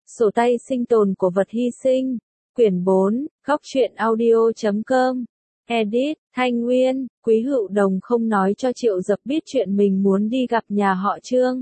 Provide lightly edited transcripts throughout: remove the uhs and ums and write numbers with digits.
Sổ tay sinh tồn của vật hy sinh. Quyển 4, góc truyện audio.com. Edit, Thanh Nguyên. Quý Hữu Đồng không nói cho Triệu Dập biết chuyện mình muốn đi gặp nhà họ Trương.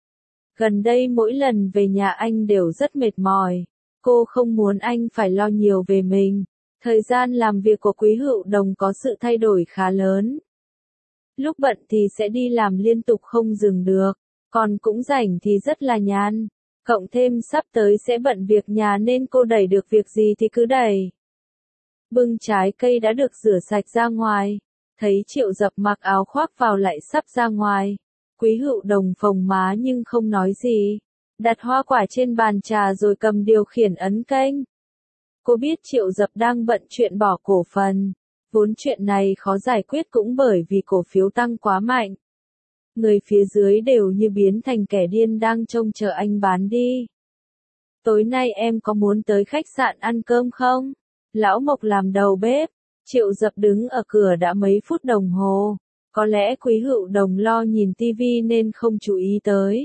Gần đây mỗi lần về nhà anh đều rất mệt mỏi. Cô không muốn anh phải lo nhiều về mình. Thời gian làm việc của Quý Hữu Đồng có sự thay đổi khá lớn. Lúc bận thì sẽ đi làm liên tục không dừng được, còn cũng rảnh thì rất là nhàn. Cộng thêm sắp tới sẽ bận việc nhà nên cô đẩy được việc gì thì cứ đẩy. Bưng trái cây đã được rửa sạch ra ngoài. Thấy Triệu Dập mặc áo khoác vào lại sắp ra ngoài. Quý Hữu Đồng phồng má nhưng không nói gì. Đặt hoa quả trên bàn trà rồi cầm điều khiển ấn kênh. Cô biết Triệu Dập đang bận chuyện bỏ cổ phần. Vốn chuyện này khó giải quyết cũng bởi vì cổ phiếu tăng quá mạnh. Người phía dưới đều như biến thành kẻ điên đang trông chờ anh bán đi. Tối nay em có muốn tới khách sạn ăn cơm không? Lão Mộc làm đầu bếp. Triệu Dập đứng ở cửa đã mấy phút đồng hồ. Có lẽ Quý Hữu Đồng lo nhìn tivi nên không chú ý tới.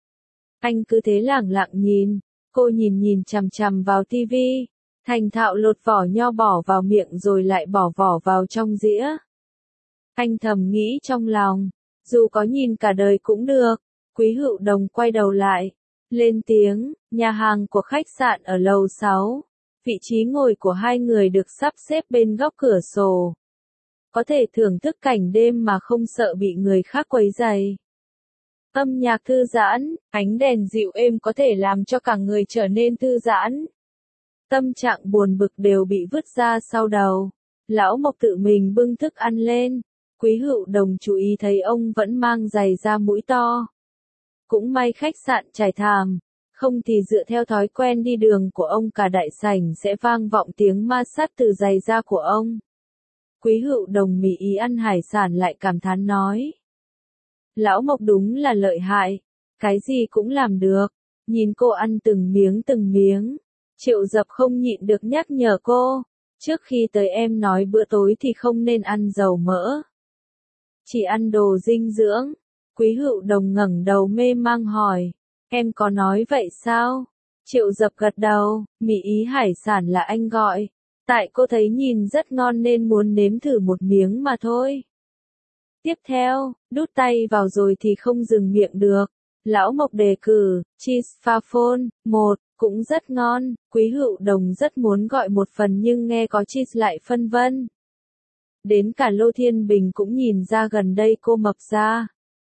Anh cứ thế lẳng lặng nhìn. Cô nhìn chằm chằm vào tivi. Thành thạo lột vỏ nho bỏ vào miệng rồi lại bỏ vỏ vào trong dĩa. Anh thầm nghĩ trong lòng. Dù có nhìn cả đời cũng được. Quý Hữu Đồng quay đầu lại. Lên tiếng, nhà hàng của khách sạn ở lầu 6. Vị trí ngồi của hai người được sắp xếp bên góc cửa sổ. Có thể thưởng thức cảnh đêm mà không sợ bị người khác quấy rầy. Âm nhạc thư giãn, ánh đèn dịu êm có thể làm cho cả người trở nên thư giãn. Tâm trạng buồn bực đều bị vứt ra sau đầu. Lão Mộc tự mình bưng thức ăn lên. Quý Hữu Đồng chú ý thấy ông vẫn mang giày da mũi to. Cũng may khách sạn trải thảm, không thì dựa theo thói quen đi đường của ông cả đại sảnh sẽ vang vọng tiếng ma sát từ giày da của ông. Quý Hữu Đồng mỉ ý ăn hải sản lại cảm thán nói. Lão Mộc đúng là lợi hại, cái gì cũng làm được. Nhìn cô ăn từng miếng. Triệu Dập không nhịn được nhắc nhở cô. Trước khi tới em nói bữa tối thì không nên ăn dầu mỡ. Chỉ ăn đồ dinh dưỡng. Quý Hữu Đồng ngẩng đầu mê mang hỏi. Em có nói vậy sao? Triệu Dập gật đầu, mỉ ý hải sản là anh gọi. Tại cô thấy nhìn rất ngon nên muốn nếm thử một miếng mà thôi. Tiếp theo, đút tay vào rồi thì không dừng miệng được. Lão Mộc đề cử, cheese pha phôn, cũng rất ngon. Quý Hữu Đồng rất muốn gọi một phần nhưng nghe có cheese lại phân vân. Đến cả Lô Thiên Bình cũng nhìn ra gần đây cô mập ra.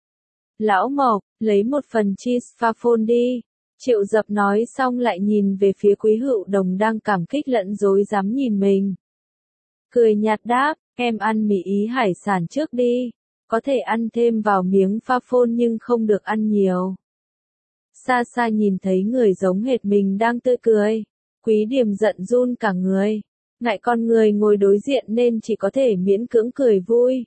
Lão Mộc, lấy một phần cheese pha phôn đi. Triệu Dập nói xong lại nhìn về phía Quý Hữu Đồng đang cảm kích lẫn rối rắm nhìn mình. Cười nhạt đáp, em ăn mì ý hải sản trước đi. Có thể ăn thêm vào miếng pha phôn nhưng không được ăn nhiều. Xa xa nhìn thấy người giống hệt mình đang tươi cười. Quý Điềm giận run cả người. Ngại con người ngồi đối diện nên chỉ có thể miễn cưỡng cười vui.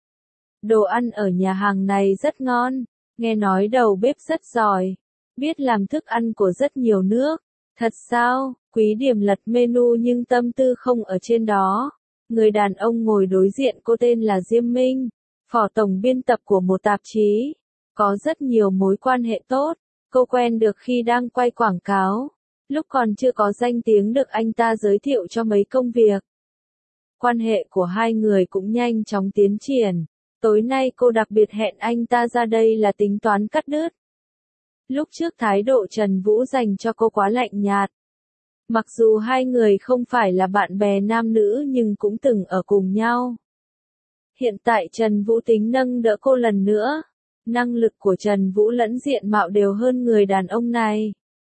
Đồ ăn ở nhà hàng này rất ngon. Nghe nói đầu bếp rất giỏi. Biết làm thức ăn của rất nhiều nước. Thật sao? Quý Điềm lật menu nhưng tâm tư không ở trên đó. Người đàn ông ngồi đối diện cô tên là Diêm Minh. Phó tổng biên tập của một tạp chí. Có rất nhiều mối quan hệ tốt. Cô quen được khi đang quay quảng cáo. Lúc còn chưa có danh tiếng được anh ta giới thiệu cho mấy công việc. Quan hệ của hai người cũng nhanh chóng tiến triển. Tối nay cô đặc biệt hẹn anh ta ra đây là tính toán cắt đứt. Lúc trước thái độ Trần Vũ dành cho cô quá lạnh nhạt. Mặc dù hai người không phải là bạn bè nam nữ nhưng cũng từng ở cùng nhau. Hiện tại Trần Vũ tính nâng đỡ cô lần nữa. Năng lực của Trần Vũ lẫn diện mạo đều hơn người đàn ông này.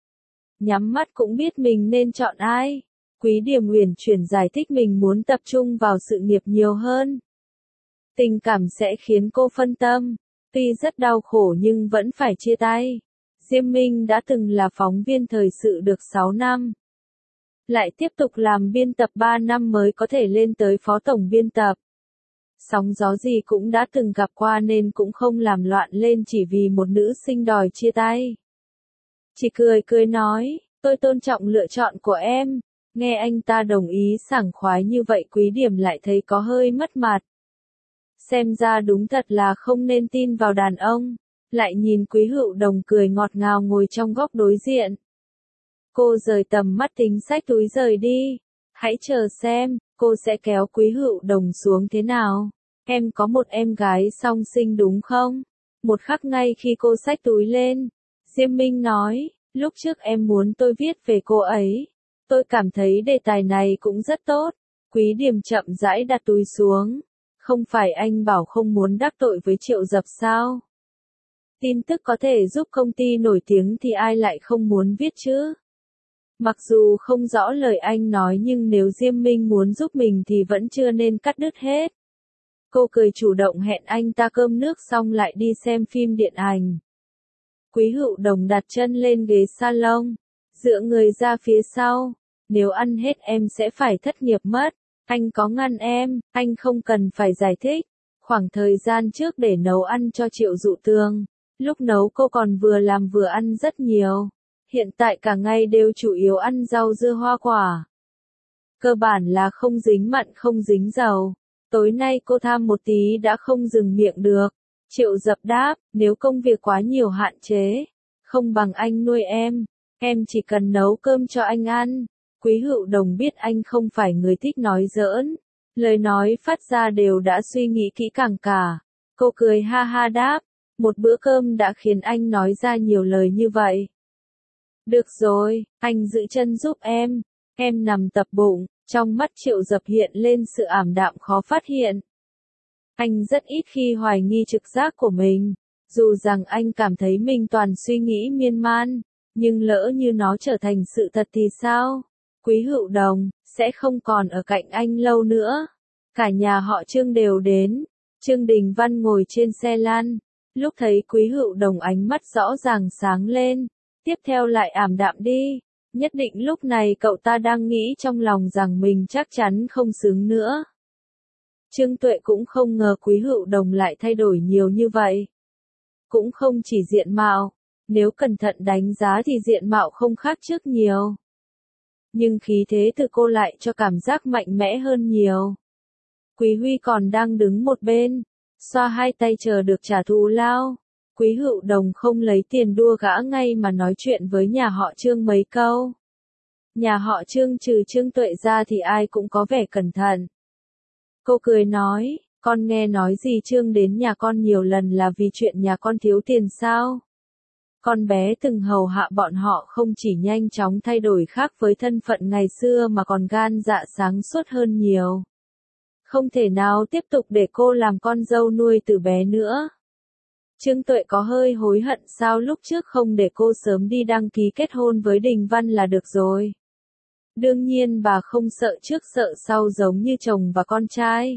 Nhắm mắt cũng biết mình nên chọn ai. Quý Điềm uyển chuyển giải thích mình muốn tập trung vào sự nghiệp nhiều hơn. Tình cảm sẽ khiến cô phân tâm. Tuy rất đau khổ nhưng vẫn phải chia tay. Diêm Minh đã từng là phóng viên thời sự được 6 năm. Lại tiếp tục làm biên tập 3 năm mới có thể lên tới phó tổng biên tập. Sóng gió gì cũng đã từng gặp qua nên cũng không làm loạn lên chỉ vì một nữ sinh đòi chia tay. Chỉ cười nói, tôi tôn trọng lựa chọn của em. Nghe anh ta đồng ý sảng khoái như vậy Quý Điềm lại thấy có hơi mất mặt. Xem ra đúng thật là không nên tin vào đàn ông. Lại nhìn Quý Hữu Đồng cười ngọt ngào ngồi trong góc đối diện. Cô rời tầm mắt tính xách túi rời đi. Hãy chờ xem, cô sẽ kéo Quý Hữu Đồng xuống thế nào. Em có một em gái song sinh đúng không? Một khắc ngay khi cô xách túi lên, Diêm Minh nói, lúc trước em muốn tôi viết về cô ấy. Tôi cảm thấy đề tài này cũng rất tốt. Quý Điềm chậm rãi đặt túi xuống. Không phải anh bảo không muốn đắc tội với Triệu Dập sao? Tin tức có thể giúp công ty nổi tiếng thì ai lại không muốn viết chứ? Mặc dù không rõ lời anh nói nhưng nếu Diêm Minh muốn giúp mình thì vẫn chưa nên cắt đứt hết. Cô cười chủ động hẹn anh ta cơm nước xong lại đi xem phim điện ảnh. Quý Hữu Đồng đặt chân lên ghế salon, dựa người ra phía sau. Nếu ăn hết em sẽ phải thất nghiệp mất. Anh có ngăn em, anh không cần phải giải thích. Khoảng thời gian trước để nấu ăn cho Triệu Dụ Tường, lúc nấu cô còn vừa làm vừa ăn rất nhiều. Hiện tại cả ngày đều chủ yếu ăn rau dưa hoa quả. Cơ bản là không dính mặn không dính dầu. Tối nay cô tham một tí đã không dừng miệng được. Triệu Dập đáp, nếu công việc quá nhiều hạn chế, không bằng anh nuôi em chỉ cần nấu cơm cho anh ăn. Quý Hữu Đồng biết anh không phải người thích nói giỡn. Lời nói phát ra đều đã suy nghĩ kỹ càng cả. Cô cười ha ha đáp, một bữa cơm đã khiến anh nói ra nhiều lời như vậy. Được rồi, anh giữ chân giúp em nằm tập bụng. Trong mắt Triệu Dập hiện lên sự ảm đạm khó phát hiện. Anh rất ít khi hoài nghi trực giác của mình, dù rằng anh cảm thấy mình toàn suy nghĩ miên man, nhưng lỡ như nó trở thành sự thật thì sao? Quý Hữu Đồng sẽ không còn ở cạnh anh lâu nữa. Cả nhà họ Trương đều đến. Trương Đình Văn ngồi trên xe lăn, lúc thấy Quý Hữu Đồng ánh mắt rõ ràng sáng lên, tiếp theo lại ảm đạm đi. Nhất định lúc này cậu ta đang nghĩ trong lòng rằng mình chắc chắn không xứng nữa. Trương Tuệ cũng không ngờ Quý Hữu Đồng lại thay đổi nhiều như vậy. Cũng không chỉ diện mạo, nếu cẩn thận đánh giá thì diện mạo không khác trước nhiều. Nhưng khí thế từ cô lại cho cảm giác mạnh mẽ hơn nhiều. Quý Huy còn đang đứng một bên, xoa hai tay chờ được trả thù lao. Quý Hữu Đồng không lấy tiền đua gã ngay mà nói chuyện với nhà họ Trương mấy câu. Nhà họ Trương trừ Trương Tuệ ra thì ai cũng có vẻ cẩn thận. Cô cười nói, con nghe nói gì Trương đến nhà con nhiều lần là vì chuyện nhà con thiếu tiền sao? Con bé từng hầu hạ bọn họ không chỉ nhanh chóng thay đổi khác với thân phận ngày xưa mà còn gan dạ sáng suốt hơn nhiều. Không thể nào tiếp tục để cô làm con dâu nuôi từ bé nữa. Trương Tuệ có hơi hối hận sao lúc trước không để cô sớm đi đăng ký kết hôn với Đình Văn là được rồi. Đương nhiên bà không sợ trước sợ sau giống như chồng và con trai.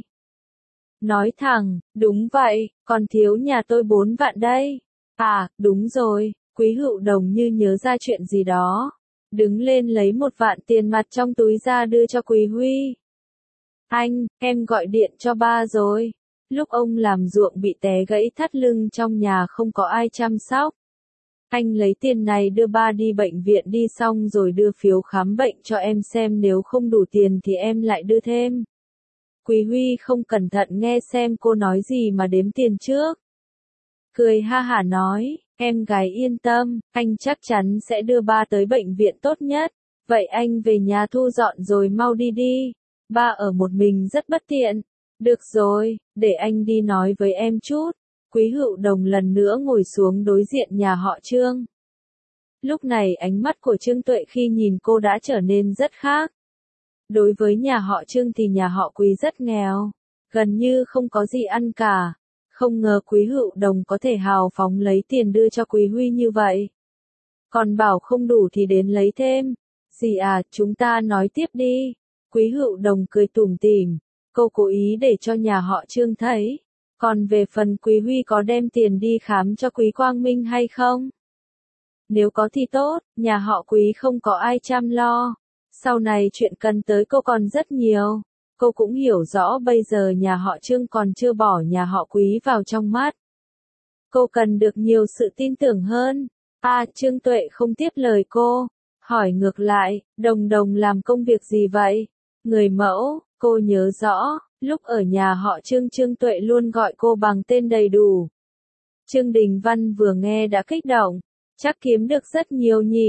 Nói thẳng, đúng vậy, còn thiếu nhà tôi 4 vạn đây. À, đúng rồi, Quý Hữu Đồng như nhớ ra chuyện gì đó. Đứng lên lấy 1 vạn tiền mặt trong túi ra đưa cho Quý Huy. Anh, em gọi điện cho ba rồi. Lúc ông làm ruộng bị té gãy thắt lưng trong nhà không có ai chăm sóc. Anh lấy tiền này đưa ba đi bệnh viện đi xong rồi đưa phiếu khám bệnh cho em xem nếu không đủ tiền thì em lại đưa thêm. Quý Huy không cẩn thận nghe xem cô nói gì mà đếm tiền trước. Cười ha hả nói, em gái yên tâm, anh chắc chắn sẽ đưa ba tới bệnh viện tốt nhất. Vậy anh về nhà thu dọn rồi mau đi đi. Ba ở một mình rất bất tiện. Được rồi, để anh đi nói với em chút. Quý Hữu Đồng lần nữa ngồi xuống đối diện nhà họ Trương. Lúc này ánh mắt của Trương Tuệ khi nhìn cô đã trở nên rất khác. Đối với nhà họ Trương thì nhà họ Quý rất nghèo, gần như không có gì ăn cả. Không ngờ Quý Hữu Đồng có thể hào phóng lấy tiền đưa cho Quý Huy như vậy. Còn bảo không đủ thì đến lấy thêm. Dì à, chúng ta nói tiếp đi. Quý Hữu Đồng cười tủm tỉm. Cô cố ý để cho nhà họ Trương thấy. Còn về phần Quý Huy có đem tiền đi khám cho Quý Quang Minh hay không? Nếu có thì tốt, nhà họ Quý không có ai chăm lo. Sau này chuyện cần tới cô còn rất nhiều. Cô cũng hiểu rõ bây giờ nhà họ Trương còn chưa bỏ nhà họ Quý vào trong mắt. Cô cần được nhiều sự tin tưởng hơn. À, Trương Tuệ không tiếp lời cô. Hỏi ngược lại, Đồng Đồng làm công việc gì vậy? Người mẫu, cô nhớ rõ, lúc ở nhà họ Trương Trương Tuệ luôn gọi cô bằng tên đầy đủ. Trương Đình Văn vừa nghe đã kích động. Chắc kiếm được rất nhiều nhỉ.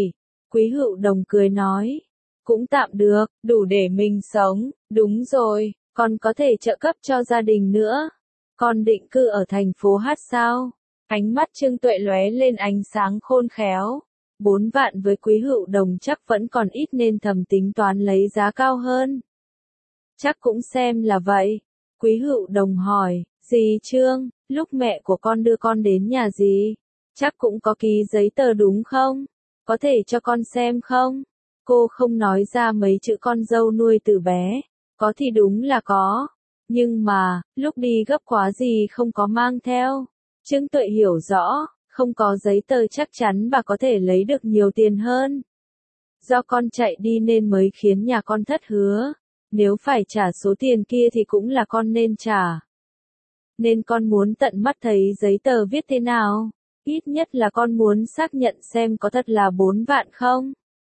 Quý Hữu Đồng cười nói. Cũng tạm được, đủ để mình sống, đúng rồi, còn có thể trợ cấp cho gia đình nữa. Con định cư ở thành phố Hát sao? Ánh mắt Trương Tuệ lóe lên ánh sáng khôn khéo. 4 vạn với Quý Hữu Đồng chắc vẫn còn ít nên thầm tính toán lấy giá cao hơn. Chắc cũng xem là vậy. Quý Hữu Đồng hỏi, dì Trương, lúc mẹ của con đưa con đến nhà dì, chắc cũng có ký giấy tờ đúng không? Có thể cho con xem không? Cô không nói ra mấy chữ con dâu nuôi từ bé. Có thì đúng là có. Nhưng mà, lúc đi gấp quá gì không có mang theo. Trương Tuệ hiểu rõ, không có giấy tờ chắc chắn bà có thể lấy được nhiều tiền hơn. Do con chạy đi nên mới khiến nhà con thất hứa. Nếu phải trả số tiền kia thì cũng là con nên trả. Nên con muốn tận mắt thấy giấy tờ viết thế nào. Ít nhất là con muốn xác nhận xem có thật là 4 vạn không.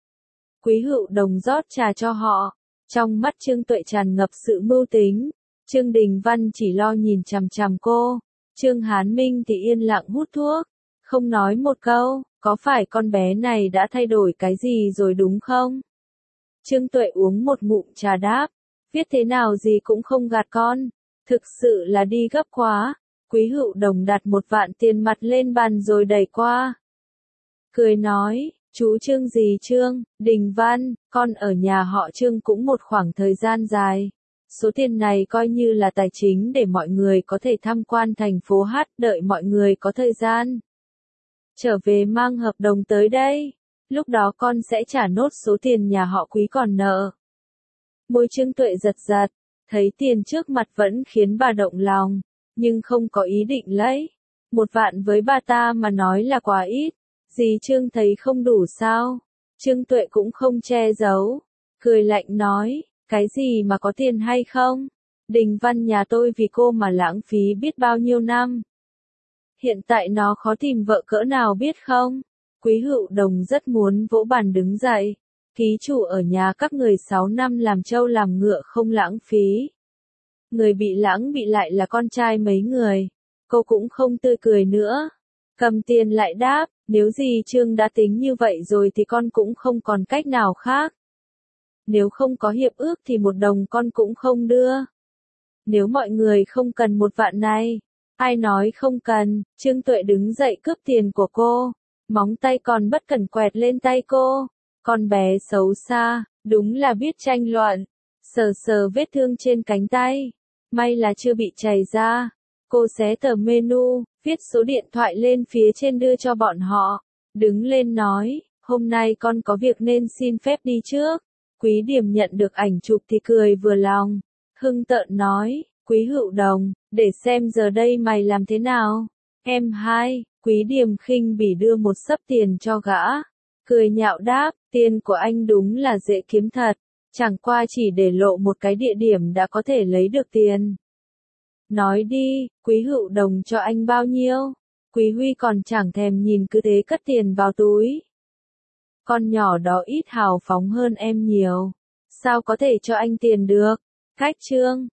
Quý Hữu Đồng rót trà cho họ. Trong mắt Trương Tuệ tràn ngập sự mưu tính. Trương Đình Văn chỉ lo nhìn chằm chằm cô. Trương Hán Minh thì yên lặng hút thuốc. Không nói một câu, có phải con bé này đã thay đổi cái gì rồi đúng không? Trương Tuệ uống một ngụm trà đáp. Viết thế nào gì cũng không gạt con. Thực sự là đi gấp quá. Quý Hữu Đồng đặt 1 vạn tiền mặt lên bàn rồi đẩy qua. Cười nói, chú Trương gì Trương, Đình Văn, con ở nhà họ Trương cũng một khoảng thời gian dài. Số tiền này coi như là tài chính để mọi người có thể tham quan thành phố Hát, đợi mọi người có thời gian. Trở về mang hợp đồng tới đây. Lúc đó con sẽ trả nốt số tiền nhà họ Quý còn nợ. Môi Trương Tuệ giật giật, thấy tiền trước mặt vẫn khiến bà động lòng, nhưng không có ý định lấy. 1 vạn với bà ta mà nói là quá ít. Dì Trương thấy không đủ sao? Trương Tuệ cũng không che giấu. Cười lạnh nói, cái gì mà có tiền hay không? Đình Văn nhà tôi vì cô mà lãng phí biết bao nhiêu năm. Hiện tại nó khó tìm vợ cỡ nào biết không? Quý Hữu Đồng rất muốn vỗ bàn đứng dậy. Ký chủ ở nhà các người 6 năm làm trâu làm ngựa không lãng phí. Người bị lãng bị lại là con trai mấy người. Cô cũng không tươi cười nữa. Cầm tiền lại đáp, nếu dì Trương đã tính như vậy rồi thì con cũng không còn cách nào khác. Nếu không có hiệp ước thì 1 đồng con cũng không đưa. Nếu mọi người không cần 1 vạn này, ai nói không cần? Trương Tuệ đứng dậy cướp tiền của cô. Móng tay còn bất cẩn quẹt lên tay cô. Con bé xấu xa, đúng là biết tranh luận. Sờ sờ vết thương trên cánh tay. May là chưa bị chảy ra. Cô xé tờ menu, viết số điện thoại lên phía trên đưa cho bọn họ. Đứng lên nói, hôm nay con có việc nên xin phép đi trước. Quý Điềm nhận được ảnh chụp thì cười vừa lòng. Hưng tợn nói, Quý Hữu Đồng, để xem giờ đây mày làm thế nào. Em hai, Quý Điềm khinh bỉ đưa một xấp tiền cho gã. Cười nhạo đáp, tiền của anh đúng là dễ kiếm thật. Chẳng qua chỉ để lộ một cái địa điểm đã có thể lấy được tiền. Nói đi, Quý Hữu Đồng cho anh bao nhiêu? Quý Huy còn chẳng thèm nhìn cứ thế cất tiền vào túi. Con nhỏ đó ít hào phóng hơn em nhiều. Sao có thể cho anh tiền được? Cách Trương.